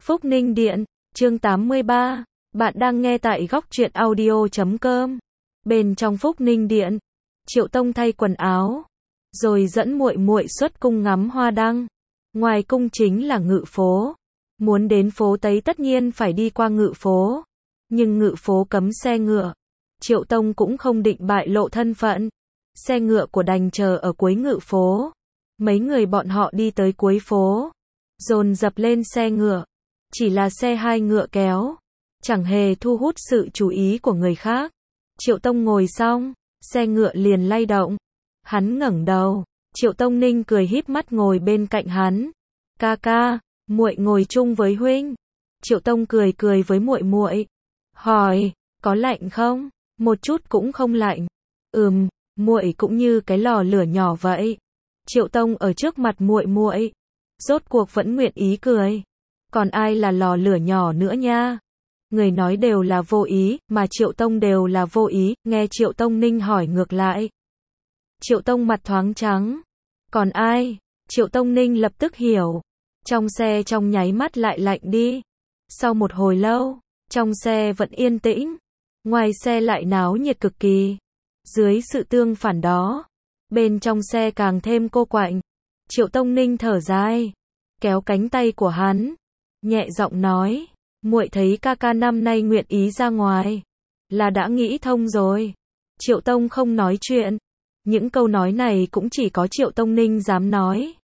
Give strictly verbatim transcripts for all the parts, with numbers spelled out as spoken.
Phúc Ninh Điện, chương tám mươi ba. Bạn đang nghe tại góc truyện audio chấm com. Bên trong Phúc Ninh Điện, Triệu Tông thay quần áo, rồi dẫn muội muội xuất cung ngắm hoa đăng. Ngoài cung chính là ngự phố. Muốn đến phố Tây tất nhiên phải đi qua ngự phố. Nhưng ngự phố cấm xe ngựa. Triệu Tông cũng không định bại lộ thân phận. Xe ngựa của đành chờ ở cuối ngự phố. Mấy người bọn họ đi tới cuối phố, dồn dập lên xe ngựa. Chỉ là xe hai ngựa kéo, chẳng hề thu hút sự chú ý của người khác. Triệu Tông ngồi xong, xe ngựa liền lay động. Hắn ngẩng đầu, Triệu Tông Ninh cười híp mắt ngồi bên cạnh hắn. "Ca ca, muội ngồi chung với huynh." Triệu Tông cười cười với muội muội, hỏi, "Có lạnh không?" "Một chút cũng không lạnh." "Ừm, muội cũng như cái lò lửa nhỏ vậy." Triệu Tông ở trước mặt muội muội, rốt cuộc vẫn nguyện ý cười. Còn ai là lò lửa nhỏ nữa nha? Người nói đều là vô ý, mà Triệu Tông đều là vô ý, nghe Triệu Tông Ninh hỏi ngược lại. Triệu Tông mặt thoáng trắng. Còn ai? Triệu Tông Ninh lập tức hiểu. Trong xe trong nháy mắt lại lạnh đi. Sau một hồi lâu, trong xe vẫn yên tĩnh. Ngoài xe lại náo nhiệt cực kỳ. Dưới sự tương phản đó, bên trong xe càng thêm cô quạnh. Triệu Tông Ninh thở dài, kéo cánh tay của hắn, nhẹ giọng nói, muội thấy ca ca năm nay nguyện ý ra ngoài, là đã nghĩ thông rồi. Triệu Tông không nói chuyện. Những câu nói này cũng chỉ có Triệu Tông Ninh dám nói.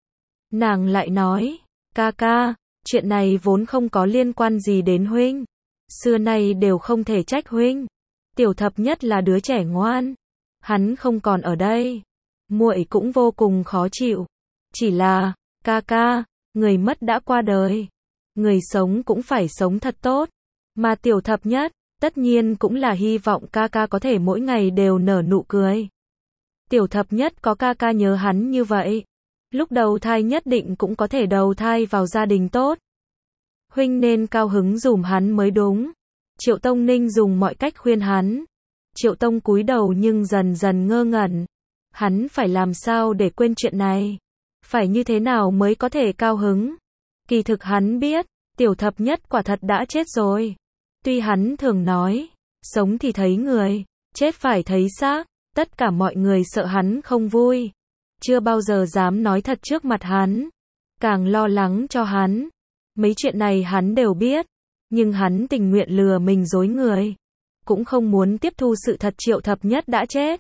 Nàng lại nói, ca ca, chuyện này vốn không có liên quan gì đến huynh. Xưa nay đều không thể trách huynh. Tiểu Thập Nhất là đứa trẻ ngoan. Hắn không còn ở đây. Muội cũng vô cùng khó chịu. Chỉ là, ca ca, người mất đã qua đời. Người sống cũng phải sống thật tốt. Mà Tiểu Thập Nhất, tất nhiên cũng là hy vọng ca ca có thể mỗi ngày đều nở nụ cười. Tiểu Thập Nhất có ca ca nhớ hắn như vậy. Lúc đầu thai nhất định cũng có thể đầu thai vào gia đình tốt. Huynh nên cao hứng dùm hắn mới đúng. Triệu Tông Ninh dùng mọi cách khuyên hắn. Triệu Tông cúi đầu nhưng dần dần ngơ ngẩn. Hắn phải làm sao để quên chuyện này? Phải như thế nào mới có thể cao hứng? Kỳ thực hắn biết, Tiểu Thập Nhất quả thật đã chết rồi. Tuy hắn thường nói, sống thì thấy người, chết phải thấy xác. Tất cả mọi người sợ hắn không vui. Chưa bao giờ dám nói thật trước mặt hắn. Càng lo lắng cho hắn. Mấy chuyện này hắn đều biết. Nhưng hắn tình nguyện lừa mình dối người. Cũng không muốn tiếp thu sự thật Triệu Thập Nhất đã chết.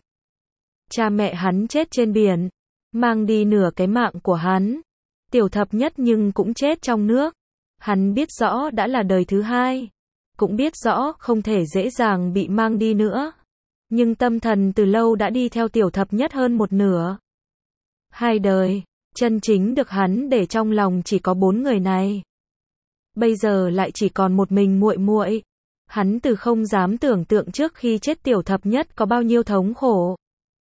Cha mẹ hắn chết trên biển. Mang đi nửa cái mạng của hắn. Tiểu Thập Nhất nhưng cũng chết trong nước. Hắn biết rõ đã là đời thứ hai. Cũng biết rõ không thể dễ dàng bị mang đi nữa. Nhưng tâm thần từ lâu đã đi theo Tiểu Thập Nhất hơn một nửa. Hai đời, chân chính được hắn để trong lòng chỉ có bốn người này. Bây giờ lại chỉ còn một mình muội muội. Hắn từ không dám tưởng tượng trước khi chết Tiểu Thập Nhất có bao nhiêu thống khổ.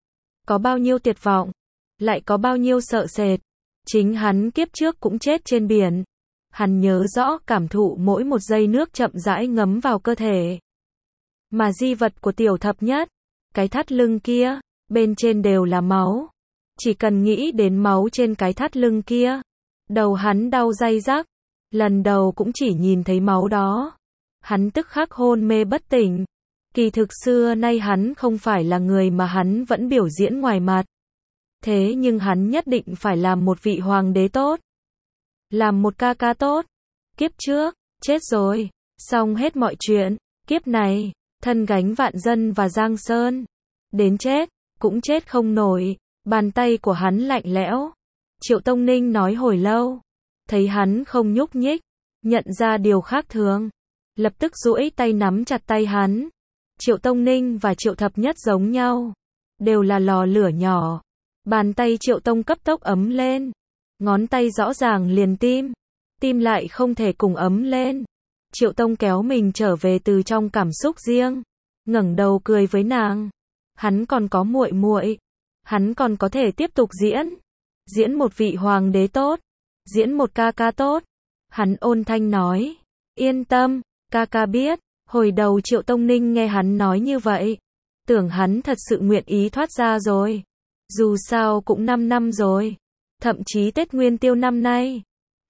Có bao nhiêu tuyệt vọng. Lại có bao nhiêu sợ sệt. Chính hắn kiếp trước cũng chết trên biển. Hắn nhớ rõ cảm thụ mỗi một giây nước chậm rãi ngấm vào cơ thể. Mà di vật của Tiểu Thập Nhất, cái thắt lưng kia, bên trên đều là máu. Chỉ cần nghĩ đến máu trên cái thắt lưng kia, đầu hắn đau day rắc. Lần đầu cũng chỉ nhìn thấy máu đó, hắn tức khắc hôn mê bất tỉnh. Kỳ thực xưa nay hắn không phải là người mà hắn vẫn biểu diễn ngoài mặt. Thế nhưng hắn nhất định phải làm một vị hoàng đế tốt. Làm một ca ca tốt. Kiếp trước, chết rồi, xong hết mọi chuyện. Kiếp này, thân gánh vạn dân và Giang Sơn. Đến chết, cũng chết không nổi. Bàn tay của hắn lạnh lẽo. Triệu Tông Ninh nói hồi lâu. Thấy hắn không nhúc nhích, nhận ra điều khác thường. Lập tức duỗi tay nắm chặt tay hắn. Triệu Tông Ninh và Triệu Thập Nhất giống nhau. Đều là lò lửa nhỏ. Bàn tay Triệu Tông cấp tốc ấm lên. Ngón tay rõ ràng liền tim. Tim lại không thể cùng ấm lên. Triệu Tông kéo mình trở về từ trong cảm xúc riêng. Ngẩng đầu cười với nàng. Hắn còn có muội muội. Hắn còn có thể tiếp tục diễn. Diễn một vị hoàng đế tốt. Diễn một ca ca tốt. Hắn ôn thanh nói. Yên tâm, ca ca biết. Hồi đầu Triệu Tông Ninh nghe hắn nói như vậy. Tưởng hắn thật sự nguyện ý thoát ra rồi. Dù sao cũng năm năm rồi. Thậm chí Tết Nguyên Tiêu năm nay.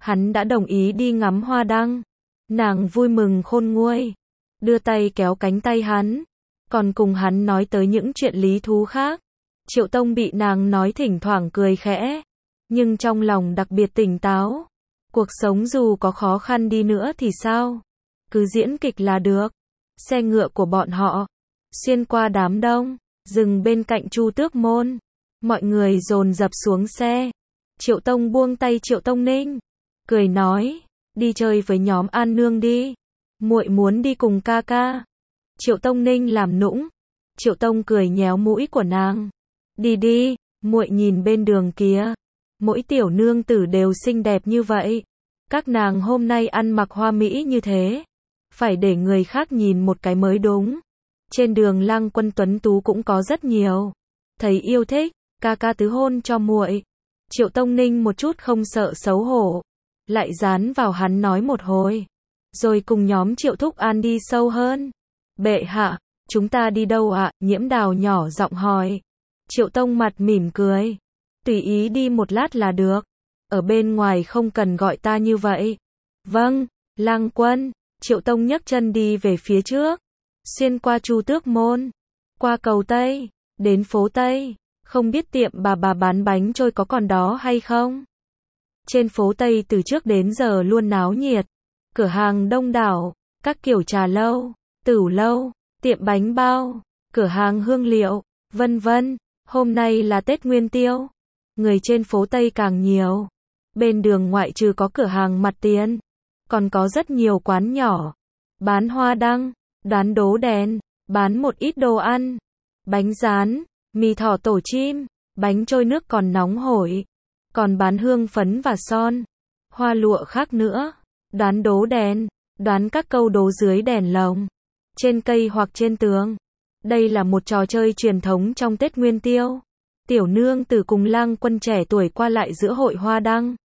hắn đã đồng ý đi ngắm hoa đăng. Nàng vui mừng khôn nguôi, đưa tay kéo cánh tay hắn, còn cùng hắn nói tới những chuyện lý thú khác. Triệu Tông bị nàng nói thỉnh thoảng cười khẽ, nhưng trong lòng đặc biệt tỉnh táo. Cuộc sống dù có khó khăn đi nữa thì sao? Cứ diễn kịch là được. Xe ngựa của bọn họ xuyên qua đám đông, dừng bên cạnh Chu Tước Môn. Mọi người dồn dập xuống xe. Triệu Tông buông tay Triệu Tông Ninh, cười nói, đi chơi với nhóm An Nương đi. Muội muốn đi cùng ca ca. Triệu Tông Ninh làm nũng. Triệu Tông cười nhéo mũi của nàng. Đi đi, muội nhìn bên đường kia. Mỗi tiểu nương tử đều xinh đẹp như vậy. Các nàng hôm nay ăn mặc hoa mỹ như thế. Phải để người khác nhìn một cái mới đúng. Trên đường Lăng Quân tuấn tú cũng có rất nhiều. Thấy yêu thích, ca ca tứ hôn cho muội. Triệu Tông Ninh một chút không sợ xấu hổ. Lại dán vào hắn nói một hồi. Rồi cùng nhóm Triệu Thúc An đi sâu hơn. Bệ hạ, chúng ta đi đâu ạ? Nhiễm Đào nhỏ giọng hỏi. Triệu Tông mặt mỉm cười. Tùy ý đi một lát là được. Ở bên ngoài không cần gọi ta như vậy. Vâng, Lăng Quân. Triệu Tông nhấc chân đi về phía trước. Xuyên qua Chu Tước Môn. Qua cầu Tây. Đến phố Tây. Không biết tiệm bà bà bán bánh trôi có còn đó hay không? Trên phố Tây từ trước đến giờ luôn náo nhiệt. Cửa hàng đông đảo. Các kiểu trà lâu, tửu lâu, tiệm bánh bao, cửa hàng hương liệu, vân vân. Hôm nay là Tết Nguyên Tiêu. Người trên phố Tây càng nhiều. Bên đường ngoại trừ có cửa hàng mặt tiền, còn có rất nhiều quán nhỏ. Bán hoa đăng, đoán đố đèn, bán một ít đồ ăn. Bánh rán, mì thỏ tổ chim, bánh trôi nước còn nóng hổi. Còn bán hương phấn và son, hoa lụa khác nữa. Đoán đố đèn, đoán các câu đố dưới đèn lồng, trên cây hoặc trên tường. Đây là một trò chơi truyền thống trong Tết Nguyên Tiêu. Tiểu nương tử cùng Lăng Quân trẻ tuổi qua lại giữa hội hoa đăng.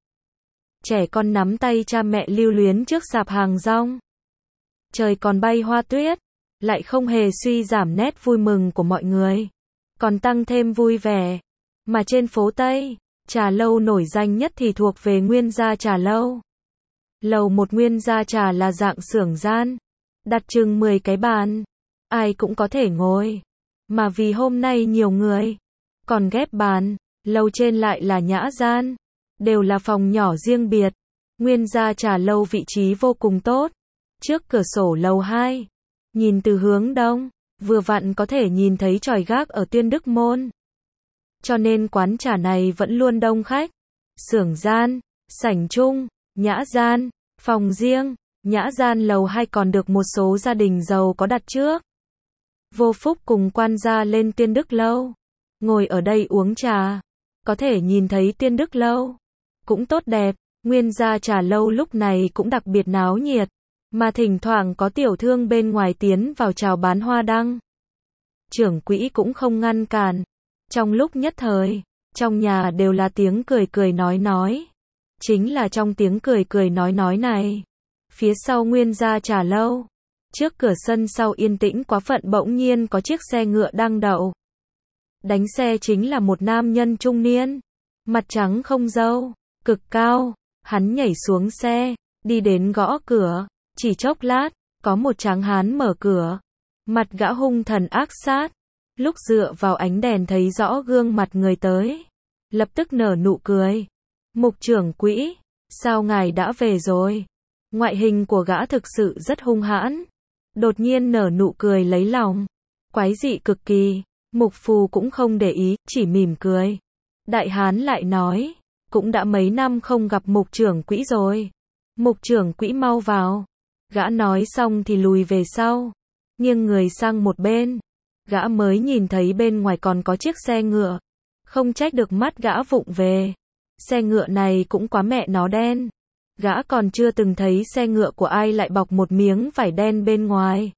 Trẻ con nắm tay cha mẹ lưu luyến trước sạp hàng rong. Trời còn bay hoa tuyết, lại không hề suy giảm nét vui mừng của mọi người, còn tăng thêm vui vẻ. Mà trên phố Tây, trà lâu nổi danh nhất thì thuộc về Nguyên Gia Trà Lâu. Lầu một Nguyên Gia Trà là dạng xưởng gian, đặt chừng mười cái bàn, ai cũng có thể ngồi. Mà vì hôm nay nhiều người, còn ghép bàn. Lầu trên lại là nhã gian, đều là phòng nhỏ riêng biệt. Nguyên Gia Trà Lâu vị trí vô cùng tốt, trước cửa sổ lầu hai, nhìn từ hướng đông, vừa vặn có thể nhìn thấy chòi gác ở Tuyên Đức Môn. Cho nên quán trà này vẫn luôn đông khách. Xưởng gian, sảnh chung, nhã gian, phòng riêng. Nhã gian lầu hai còn được một số gia đình giàu có đặt trước. Vô Phúc cùng quan gia lên Tuyên Đức Lâu, ngồi ở đây uống trà, có thể nhìn thấy Tuyên Đức Lâu, cũng tốt đẹp. Nguyên Gia Trà Lâu lúc này cũng đặc biệt náo nhiệt, mà thỉnh thoảng có tiểu thương bên ngoài tiến vào chào bán hoa đăng. Trưởng quỹ cũng không ngăn cản. Trong lúc nhất thời, trong nhà đều là tiếng cười cười nói nói. Chính là trong tiếng cười cười nói nói này, phía sau Nguyên Gia Trà Lâu, trước cửa sân sau yên tĩnh quá phận bỗng nhiên có chiếc xe ngựa đang đậu. Đánh xe chính là một nam nhân trung niên, mặt trắng không râu, cực cao. Hắn nhảy xuống xe, đi đến gõ cửa, chỉ chốc lát, có một tráng hán mở cửa. Mặt gã hung thần ác sát, lúc dựa vào ánh đèn thấy rõ gương mặt người tới, lập tức nở nụ cười. Mục trưởng quỹ, sao ngài đã về rồi? Ngoại hình của gã thực sự rất hung hãn, đột nhiên nở nụ cười lấy lòng, quái dị cực kỳ. Mục Phù cũng không để ý, chỉ mỉm cười. Đại hán lại nói, cũng đã mấy năm không gặp mục trưởng quỹ rồi. Mục trưởng quỹ mau vào. Gã nói xong thì lùi về sau, nghiêng người sang một bên. Gã mới nhìn thấy bên ngoài còn có chiếc xe ngựa, không trách được mắt gã vụng về. Xe ngựa này cũng quá mẹ nó đen. Gã còn chưa từng thấy xe ngựa của ai lại bọc một miếng vải đen bên ngoài.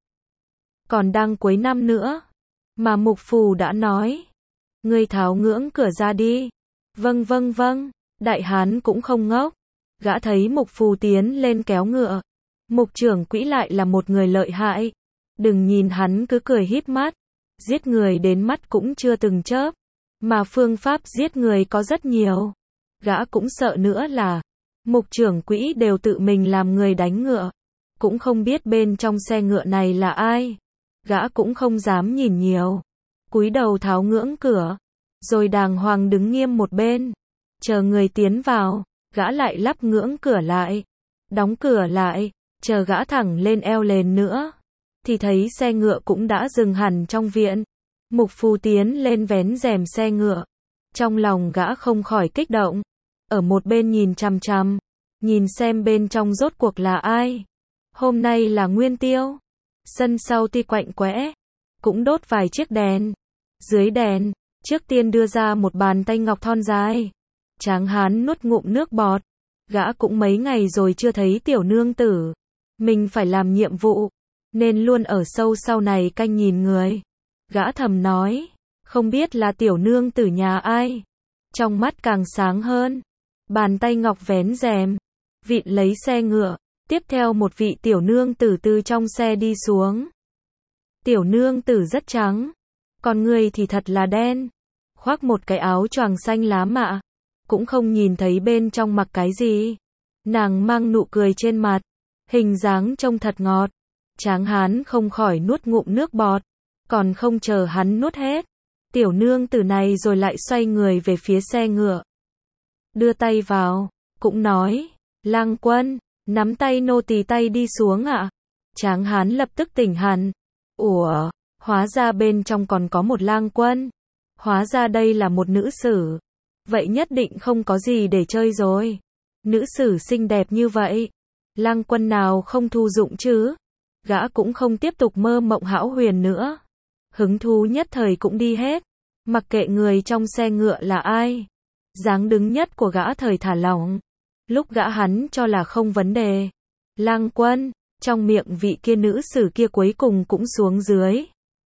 Còn đang cuối năm nữa, mà Mục Phù đã nói, ngươi tháo ngưỡng cửa ra đi. Vâng vâng vâng. Đại hán cũng không ngốc. Gã thấy Mục Phù tiến lên kéo ngựa. Mục trưởng quỹ lại là một người lợi hại. Đừng nhìn hắn cứ cười híp mắt, giết người đến mắt cũng chưa từng chớp, mà phương pháp giết người có rất nhiều. Gã cũng sợ nữa là Mục trưởng quỹ đều tự mình làm người đánh ngựa. Cũng không biết bên trong xe ngựa này là ai. Gã cũng không dám nhìn nhiều. Cúi đầu tháo ngưỡng cửa. Rồi đàng hoàng đứng nghiêm một bên. Chờ người tiến vào. Gã lại lắp ngưỡng cửa lại. Đóng cửa lại. Chờ gã thẳng lên eo lên nữa. Thì thấy xe ngựa cũng đã dừng hẳn trong viện. Mục Phù tiến lên vén rèm xe ngựa. Trong lòng gã không khỏi kích động. Ở một bên nhìn chằm chằm. Nhìn xem bên trong rốt cuộc là ai. Hôm nay là Nguyên Tiêu. Sân sau tuy quạnh quẽ. Cũng đốt vài chiếc đèn. Dưới đèn, trước tiên đưa ra một bàn tay ngọc thon dài. Tráng hán nuốt ngụm nước bọt. Gã cũng mấy ngày rồi chưa thấy tiểu nương tử. Mình phải làm nhiệm vụ. Nên luôn ở sâu sau này canh nhìn người. Gã thầm nói. Không biết là tiểu nương tử nhà ai. Trong mắt càng sáng hơn. Bàn tay ngọc vén rèm. Vịn lấy xe ngựa. Tiếp theo một vị tiểu nương tử từ trong xe đi xuống. Tiểu nương tử rất trắng. Còn người thì thật là đen. Khoác một cái áo choàng xanh lá mạ. Cũng không nhìn thấy bên trong mặc cái gì. Nàng mang nụ cười trên mặt. Hình dáng trông thật ngọt. Tráng hán không khỏi nuốt ngụm nước bọt. Còn không chờ hắn nuốt hết. Tiểu nương tử này rồi lại xoay người về phía xe ngựa. Đưa tay vào. Cũng nói. Lang quân. Nắm tay nô tỳ tay đi xuống ạ. À? Tráng hán lập tức tỉnh hẳn. Ủa. Hóa ra bên trong còn có một lang quân. Hóa ra đây là một nữ sử. Vậy nhất định không có gì để chơi rồi. Nữ sử xinh đẹp như vậy. Lang quân nào không thu dụng chứ. Gã cũng không tiếp tục mơ mộng hão huyền nữa. Hứng thú nhất thời cũng đi hết. Mặc kệ người trong xe ngựa là ai. Dáng đứng nhất của gã thời thả lỏng. Lúc gã hắn cho là không vấn đề. Lang quân. Trong miệng vị kia nữ sử kia cuối cùng cũng xuống dưới.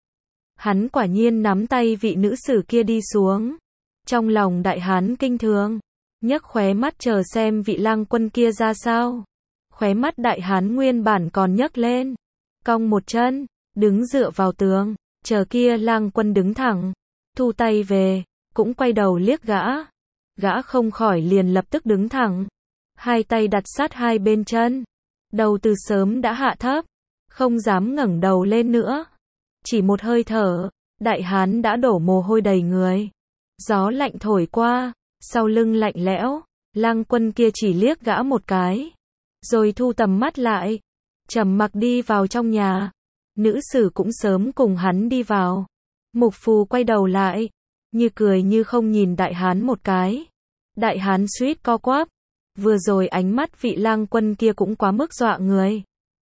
Hắn quả nhiên nắm tay vị nữ sử kia đi xuống. Trong lòng đại hán kinh thường. Nhấc khóe mắt chờ xem vị lang quân kia ra sao. Khóe mắt đại hán nguyên bản còn nhấc lên. Cong một chân. Đứng dựa vào tường. Chờ kia lang quân đứng thẳng. Thu tay về. Cũng quay đầu liếc gã. Gã không khỏi liền lập tức đứng thẳng. Hai tay đặt sát hai bên chân. Đầu từ sớm đã hạ thấp. Không dám ngẩng đầu lên nữa. Chỉ một hơi thở. Đại hán đã đổ mồ hôi đầy người. Gió lạnh thổi qua. Sau lưng lạnh lẽo. Lang quân kia chỉ liếc gã một cái. Rồi thu tầm mắt lại. Trầm mặc đi vào trong nhà. Nữ sử cũng sớm cùng hắn đi vào. Mục Phù quay đầu lại. Như cười như không nhìn đại hán một cái. Đại hán suýt co quắp. Vừa rồi ánh mắt vị lang quân kia cũng quá mức dọa người.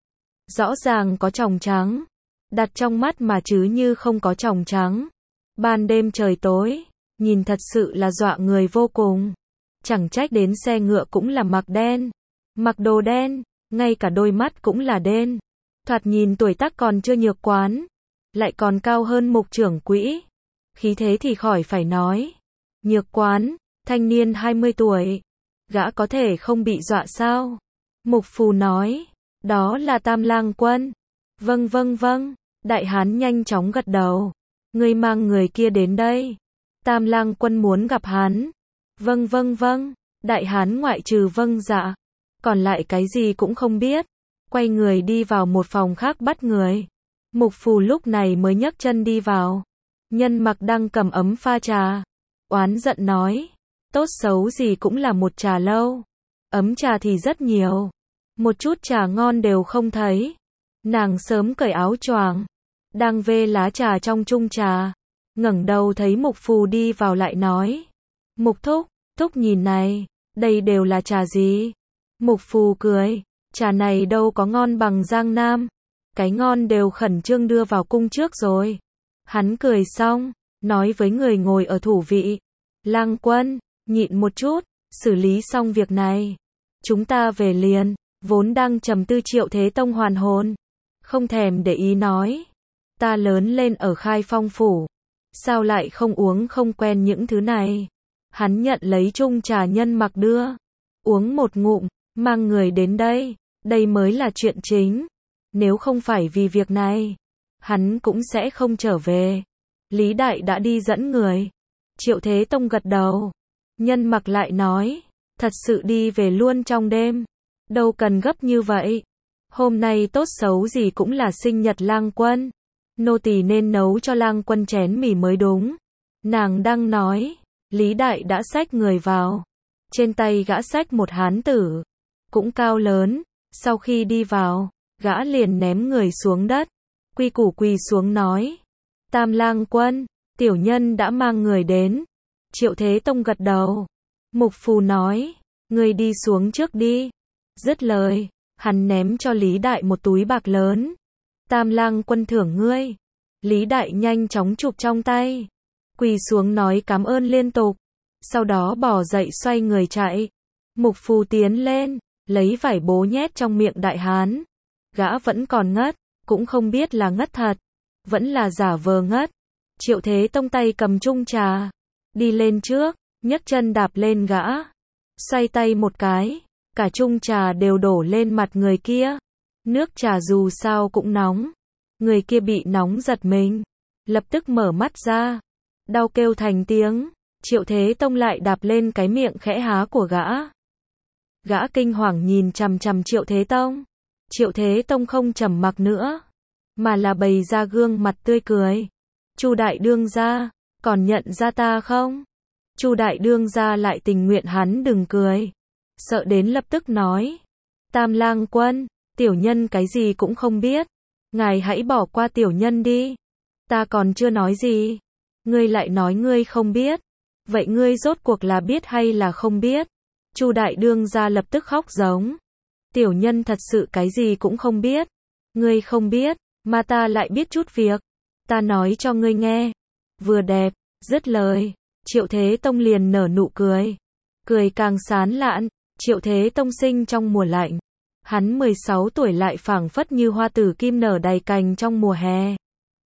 Rõ ràng có tròng trắng. Đặt trong mắt mà chứ như không có tròng trắng. Ban đêm trời tối. Nhìn thật sự là dọa người vô cùng. Chẳng trách đến xe ngựa cũng là mặc đen. Mặc đồ đen. Ngay cả đôi mắt cũng là đen. Thoạt nhìn tuổi tác còn chưa nhược quán. Lại còn cao hơn mục trưởng quỹ. Khí thế thì khỏi phải nói. Nhược quán. Thanh niên hai mươi tuổi. Gã có thể không bị dọa sao? Mục Phù nói. Đó là Tam lang quân. Vâng vâng vâng. Đại hán nhanh chóng gật đầu. Ngươi mang người kia đến đây. Tam lang quân muốn gặp hắn. Vâng vâng vâng. Đại hán ngoại trừ vâng dạ. Còn lại cái gì cũng không biết. Quay người đi vào một phòng khác bắt người. Mục Phù lúc này mới nhấc chân đi vào. Nhân mặc đang cầm ấm pha trà. Oán giận nói. Tốt xấu gì cũng là một trà lâu. Ấm trà thì rất nhiều. Một chút trà ngon đều không thấy. Nàng sớm cởi áo choàng. Đang vê lá trà trong chung trà. Ngẩng đầu thấy Mục Phù đi vào lại nói. Mục thúc, thúc nhìn này. Đây đều là trà gì? Mục Phù cười. Trà này đâu có ngon bằng Giang Nam. Cái ngon đều khẩn trương đưa vào cung trước rồi. Hắn cười xong. Nói với người ngồi ở thủ vị. Lang quân. Nhịn một chút. Xử lý xong việc này. Chúng ta về liền. Vốn đang trầm tư Triệu Thế Tông hoàn hồn. Không thèm để ý nói. Ta lớn lên ở Khai Phong phủ. Sao lại không uống không quen những thứ này. Hắn nhận lấy chung trà nhân mặc đưa. Uống một ngụm. Mang người đến đây. Đây mới là chuyện chính. Nếu không phải vì việc này. Hắn cũng sẽ không trở về. Lý Đại đã đi dẫn người. Triệu Thế Tông gật đầu. Nhân mặc lại nói. Thật sự đi về luôn trong đêm. Đâu cần gấp như vậy. Hôm nay tốt xấu gì cũng là sinh nhật Lang Quân. Nô tỳ nên nấu cho Lang Quân chén mì mới đúng. Nàng đang nói, Lý Đại đã xách người vào. Trên tay gã xách một hán tử, cũng cao lớn. Sau khi đi vào, gã liền ném người xuống đất. Quy củ quỳ xuống nói, Tam Lang Quân, tiểu nhân đã mang người đến. Triệu Thế Tông gật đầu. Mục Phù nói, ngươi đi xuống trước đi. Dứt lời, hắn ném cho Lý Đại một túi bạc lớn. Tam Lang Quân thưởng ngươi. Lý Đại nhanh chóng chụp trong tay, quỳ xuống nói cảm ơn liên tục. Sau đó bò dậy xoay người chạy. Mục Phù tiến lên, lấy vải bố nhét trong miệng đại hán. Gã vẫn còn ngất, cũng không biết là ngất thật, vẫn là giả vờ ngất. Triệu Thế Tông tay cầm chung trà, đi lên trước, nhấc chân đạp lên gã. Xoay tay một cái, cả chung trà đều đổ lên mặt người kia. Nước trà dù sao cũng nóng. Người kia bị nóng giật mình, lập tức mở mắt ra, đau kêu thành tiếng. Triệu Thế Tông lại đạp lên cái miệng khẽ há của gã. Gã kinh hoàng nhìn chằm chằm Triệu Thế Tông. Triệu Thế Tông không trầm mặc nữa, mà là bày ra gương mặt tươi cười. Chu đại đương gia, còn nhận ra ta không? Chu đại đương gia lại tình nguyện hắn đừng cười, sợ đến lập tức nói, Tam Lang Quân, tiểu nhân cái gì cũng không biết, ngài hãy bỏ qua tiểu nhân đi. Ta còn chưa nói gì, ngươi lại nói ngươi không biết. Vậy ngươi rốt cuộc là biết hay là không biết? Chu đại đương gia lập tức khóc giống. Tiểu nhân thật sự cái gì cũng không biết. Ngươi không biết, mà ta lại biết chút việc. Ta nói cho ngươi nghe. Vừa đẹp, dứt lời, Triệu Thế Tông liền nở nụ cười. Cười càng sán lạn. Triệu Thế Tông sinh trong mùa lạnh. Hắn mười sáu tuổi lại phảng phất như hoa tử kim nở đầy cành trong mùa hè.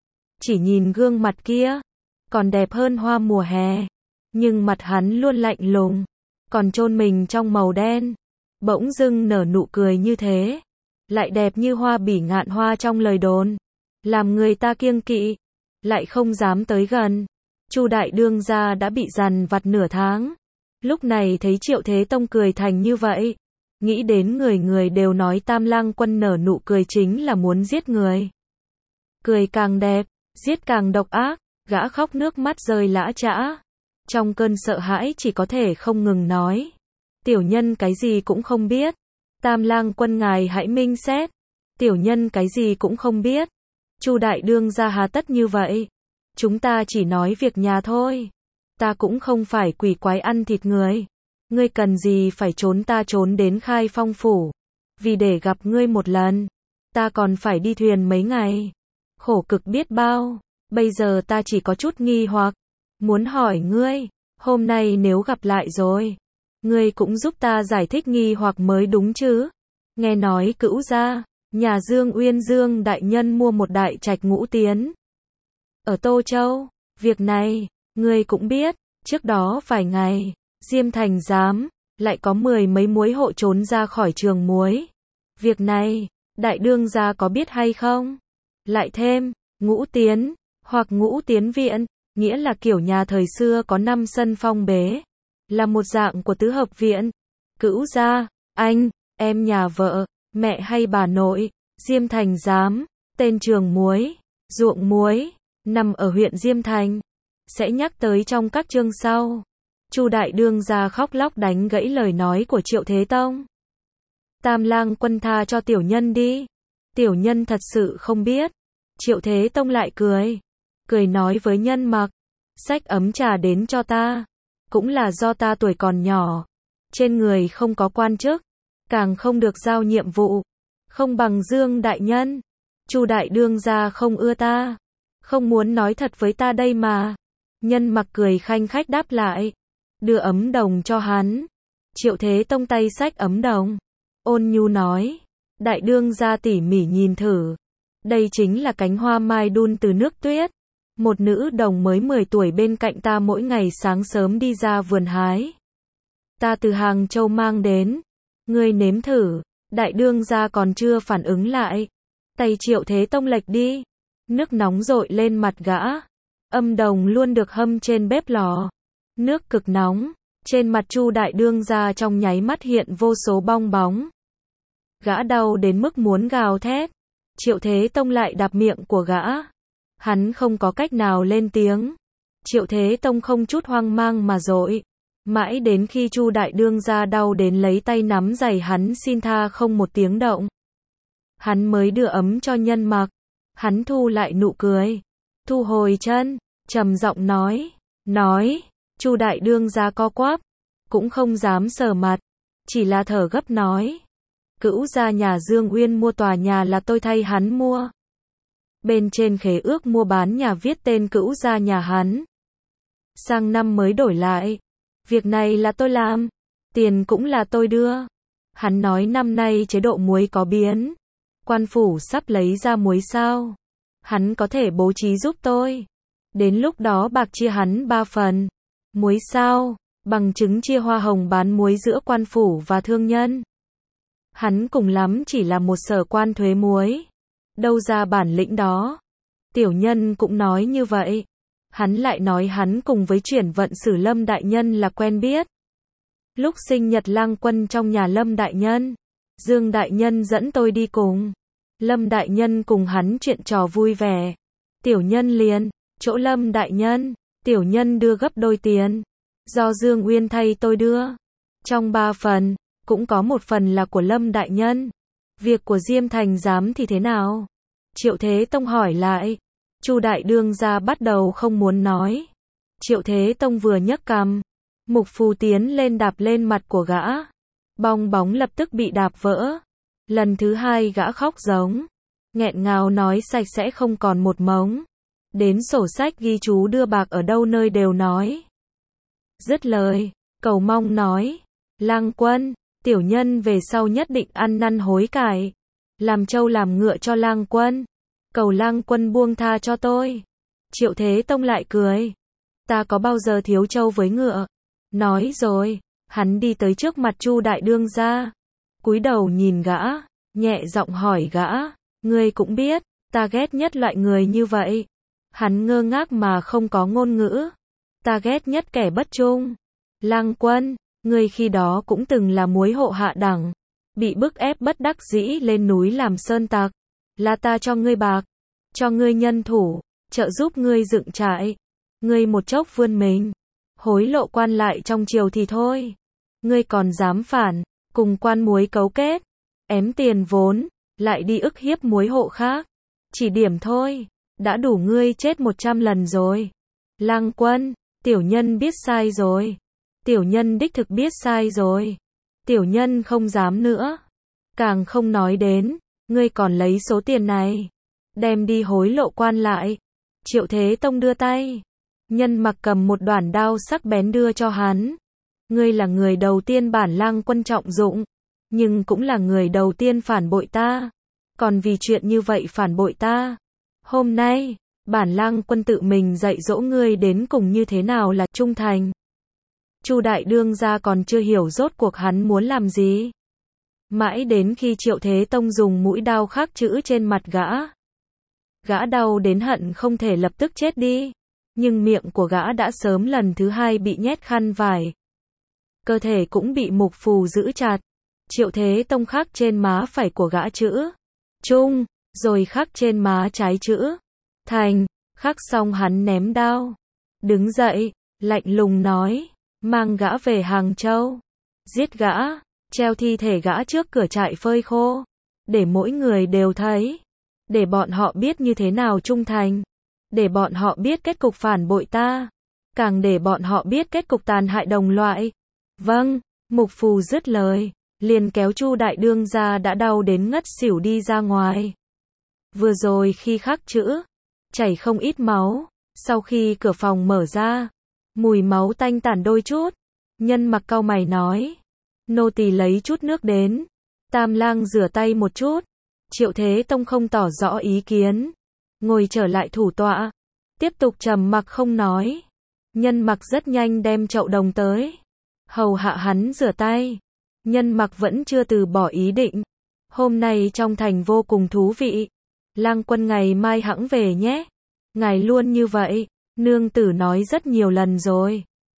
Chỉ nhìn gương mặt kia, còn đẹp hơn hoa mùa hè. Nhưng mặt hắn luôn lạnh lùng, còn chôn mình trong màu đen. Bỗng dưng nở nụ cười như thế, lại đẹp như hoa bỉ ngạn hoa trong lời đồn, làm người ta kiêng kỵ, lại không dám tới gần. Chu đại đương gia đã bị dằn vặt nửa tháng, lúc này thấy Triệu Thế Tông cười thành như vậy, nghĩ đến người người đều nói Tam Lang Quân nở nụ cười chính là muốn giết người. Cười càng đẹp, giết càng độc ác, gã khóc nước mắt rơi lã chã. Trong cơn sợ hãi chỉ có thể không ngừng nói, tiểu nhân cái gì cũng không biết. Tam Lang Quân ngài hãy minh xét. Tiểu nhân cái gì cũng không biết. Chu đại đương gia hà tất như vậy. Chúng ta chỉ nói việc nhà thôi. Ta cũng không phải quỷ quái ăn thịt người. Ngươi cần gì phải trốn ta trốn đến Khai Phong phủ. Vì để gặp ngươi một lần, ta còn phải đi thuyền mấy ngày. Khổ cực biết bao. Bây giờ ta chỉ có chút nghi hoặc. Muốn hỏi ngươi, hôm nay nếu gặp lại rồi, ngươi cũng giúp ta giải thích nghi hoặc mới đúng chứ. Nghe nói Cữu gia, nhà Dương Uyên Dương đại nhân mua một đại trạch ngũ tiến ở Tô Châu. Việc này, ngươi cũng biết, trước đó vài ngày, Diêm Thành giám, lại có mười mấy muối hộ trốn ra khỏi trường muối. Việc này, đại đương gia có biết hay không? Lại thêm, ngũ tiến, hoặc ngũ tiến viện, nghĩa là kiểu nhà thời xưa có năm sân phong bế, là một dạng của tứ hợp viện. Cữu gia, anh, em nhà vợ, mẹ hay bà nội, Diêm Thành giám, tên trường muối, ruộng muối, nằm ở huyện Diêm Thành. Sẽ nhắc tới trong các chương sau. Chu đại đương gia khóc lóc đánh gãy lời nói của Triệu Thế Tông. Tam Lang Quân tha cho tiểu nhân đi. Tiểu nhân thật sự không biết. Triệu Thế Tông lại cười. Cười nói với Nhân Mặc, xách ấm trà đến cho ta. Cũng là do ta tuổi còn nhỏ, trên người không có quan chức, càng không được giao nhiệm vụ, không bằng Dương đại nhân. Chu đại đương gia không ưa ta, không muốn nói thật với ta đây mà. Nhân Mặc cười khanh khách đáp lại, đưa ấm đồng cho hắn. Triệu Thế Tông tay xách ấm đồng, ôn nhu nói, đại đương gia tỉ mỉ nhìn thử, đây chính là cánh hoa mai đun từ nước tuyết. Một nữ đồng mới mười tuổi bên cạnh ta mỗi ngày sáng sớm đi ra vườn hái. Ta từ Hàng Châu mang đến. Ngươi nếm thử. Đại đương gia còn chưa phản ứng lại. Tay Triệu Thế Tông lệch đi. Nước nóng dội lên mặt gã. Âm đồng luôn được hâm trên bếp lò. Nước cực nóng. Trên mặt Chu đại đương gia trong nháy mắt hiện vô số bong bóng. Gã đau đến mức muốn gào thét. Triệu Thế Tông lại đạp miệng của gã. Hắn không có cách nào lên tiếng. Triệu Thế Tông không chút hoang mang mà dội. Mãi đến khi Chu đại đương gia đau đến lấy tay nắm giày hắn xin tha không một tiếng động. Hắn mới đưa ấm cho Nhân Mặc. Hắn thu lại nụ cười. Thu hồi chân, trầm giọng nói. Nói, Chu đại đương gia co quắp. Cũng không dám sờ mặt. Chỉ là thở gấp nói. Cữu gia nhà Dương Uyên mua tòa nhà là tôi thay hắn mua. Bên trên khế ước mua bán nhà viết tên cữu gia nhà hắn. Sang năm mới đổi lại. Việc này là tôi làm. Tiền cũng là tôi đưa. Hắn nói năm nay chế độ muối có biến. Quan phủ sắp lấy ra muối sao. Hắn có thể bố trí giúp tôi. Đến lúc đó bạc chia hắn ba phần. Muối sao? Bằng chứng chia hoa hồng bán muối giữa quan phủ và thương nhân. Hắn cùng lắm chỉ là một sở quan thuế muối. Đâu ra bản lĩnh đó. Tiểu Nhân cũng nói như vậy. Hắn lại nói hắn cùng với chuyển vận sử Lâm đại nhân là quen biết. Lúc sinh nhật Lang Quân trong nhà Lâm đại nhân, Dương đại nhân dẫn tôi đi cùng. Lâm đại nhân cùng hắn chuyện trò vui vẻ. Tiểu Nhân liền, chỗ Lâm đại nhân, Tiểu Nhân đưa gấp đôi tiền. Do Dương Uyên thay tôi đưa. Trong ba phần, cũng có một phần là của Lâm đại nhân. Việc của Diêm Thành giám thì thế nào? Triệu Thế Tông hỏi lại. Chu đại đương gia bắt đầu không muốn nói. Triệu Thế Tông vừa nhấc cằm, Mục Phù tiến lên đạp lên mặt của gã. Bong bóng lập tức bị đạp vỡ. Lần thứ hai gã khóc giống, nghẹn ngào nói sạch sẽ không còn một mống. Đến sổ sách ghi chú đưa bạc ở đâu nơi đều nói. Dứt lời, cầu mong nói. Lang Quân, Tiểu Nhân về sau nhất định ăn năn hối cải. Làm trâu làm ngựa cho Lang Quân. Cầu Lang Quân buông tha cho tôi. Triệu Thế Tông lại cười. Ta có bao giờ thiếu trâu với ngựa. Nói rồi, hắn đi tới trước mặt Chu đại đương gia. Cúi đầu nhìn gã, nhẹ giọng hỏi gã. Ngươi cũng biết, ta ghét nhất loại người như vậy. Hắn ngơ ngác mà không có ngôn ngữ. Ta ghét nhất kẻ bất trung. Lang Quân, ngươi khi đó cũng từng là muối hộ hạ đẳng. Bị bức ép bất đắc dĩ lên núi làm sơn tặc. Là ta cho ngươi bạc, cho ngươi nhân thủ, trợ giúp ngươi dựng trại. Ngươi một chốc vươn mình, hối lộ quan lại trong triều thì thôi. Ngươi còn dám phản, cùng quan muối cấu kết, ém tiền vốn, lại đi ức hiếp muối hộ khác. Chỉ điểm thôi, đã đủ ngươi chết một trăm lần rồi. Lang Quân, Tiểu Nhân biết sai rồi. Tiểu Nhân đích thực biết sai rồi. Tiểu Nhân không dám nữa. Càng không nói đến, ngươi còn lấy số tiền này, đem đi hối lộ quan lại. Triệu Thế Tông đưa tay. Nhân Mặc cầm một đoạn đao sắc bén đưa cho hắn. Ngươi là người đầu tiên bản Lang Quân trọng dụng, nhưng cũng là người đầu tiên phản bội ta. Còn vì chuyện như vậy phản bội ta. Hôm nay, bản Lang Quân tự mình dạy dỗ ngươi đến cùng như thế nào là trung thành. Chu đại đương gia còn chưa hiểu rốt cuộc hắn muốn làm gì. Mãi đến khi Triệu Thế Tông dùng mũi đao khắc chữ trên mặt gã. Gã đau đến hận không thể lập tức chết đi. Nhưng miệng của gã đã sớm lần thứ hai bị nhét khăn vải. Cơ thể cũng bị Mục Phù giữ chặt. Triệu Thế Tông khắc trên má phải của gã chữ Trung, rồi khắc trên má trái chữ Thành. Khắc xong hắn ném đao. Đứng dậy, lạnh lùng nói. Mang gã về Hàng Châu. Giết gã. Treo thi thể gã trước cửa trại phơi khô. Để mỗi người đều thấy. Để bọn họ biết như thế nào trung thành. Để bọn họ biết kết cục phản bội ta. Càng để bọn họ biết kết cục tàn hại đồng loại. Vâng, Mục Phù dứt lời. Liền kéo Chu đại đương gia đã đau đến ngất xỉu đi ra ngoài. Vừa rồi khi khắc chữ, chảy không ít máu. Sau khi cửa phòng mở ra, mùi máu tanh tản đôi chút. Nhân Mặc cau mày nói. Nô tỳ lấy chút nước đến. Tam lang rửa tay một chút. Triệu Thế Tông không tỏ rõ ý kiến. Ngồi trở lại thủ tọa. Tiếp tục trầm mặc không nói. Nhân Mặc rất nhanh đem chậu đồng tới. Hầu hạ hắn rửa tay. Nhân Mặc vẫn chưa từ bỏ ý định. Hôm nay trong thành vô cùng thú vị. Lang Quân ngày mai hẵng về nhé. Ngài luôn như vậy. Nương tử nói rất nhiều lần rồi.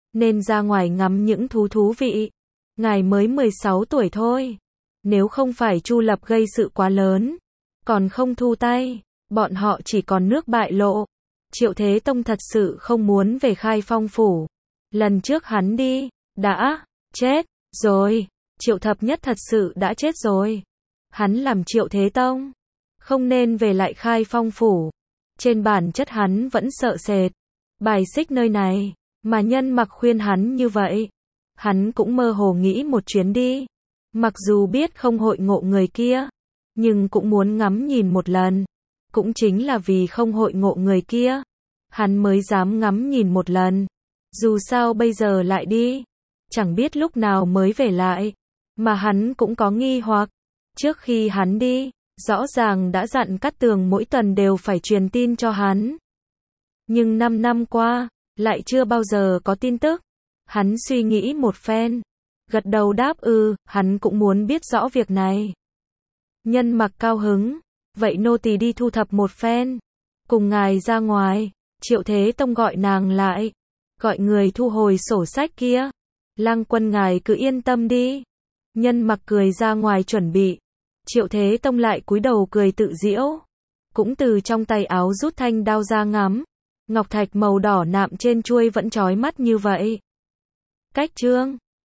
nên ra ngoài ngắm những thú thú vị. Ngài mới mười sáu tuổi thôi. Nếu không phải Chu Lập gây sự quá lớn, còn không thu tay, bọn họ chỉ còn nước bại lộ. Triệu Thế Tông thật sự không muốn về Khai Phong phủ. Lần trước hắn đi, đã chết rồi. Triệu Thập Nhất thật sự đã chết rồi. Hắn làm Triệu Thế Tông, không nên về lại Khai Phong phủ. Trên bản chất hắn vẫn sợ sệt, bài xích nơi này, mà Nhân Mặc khuyên hắn như vậy. Hắn cũng mơ hồ nghĩ một chuyến đi. Mặc dù biết không hội ngộ người kia, nhưng cũng muốn ngắm nhìn một lần. Cũng chính là vì không hội ngộ người kia, hắn mới dám ngắm nhìn một lần. Dù sao bây giờ lại đi, chẳng biết lúc nào mới về lại. Mà hắn cũng có nghi hoặc. Trước khi hắn đi, rõ ràng đã dặn Cát Tường mỗi tuần đều phải truyền tin cho hắn. Nhưng năm năm qua, lại chưa bao giờ có tin tức. Hắn suy nghĩ một phen, gật đầu đáp ư, hắn cũng muốn biết rõ việc này. Nhân Mặc cao hứng, vậy nô tỳ đi thu thập một phen, cùng ngài ra ngoài. Triệu Thế Tông gọi nàng lại, gọi người thu hồi sổ sách kia. Lang quân ngài cứ yên tâm đi. Nhân Mặc cười ra ngoài chuẩn bị. Triệu Thế Tông lại cúi đầu cười tự giễu, cũng từ trong tay áo rút thanh đao ra ngắm. Ngọc thạch màu đỏ nạm trên chuôi vẫn chói mắt như vậy. Cách chương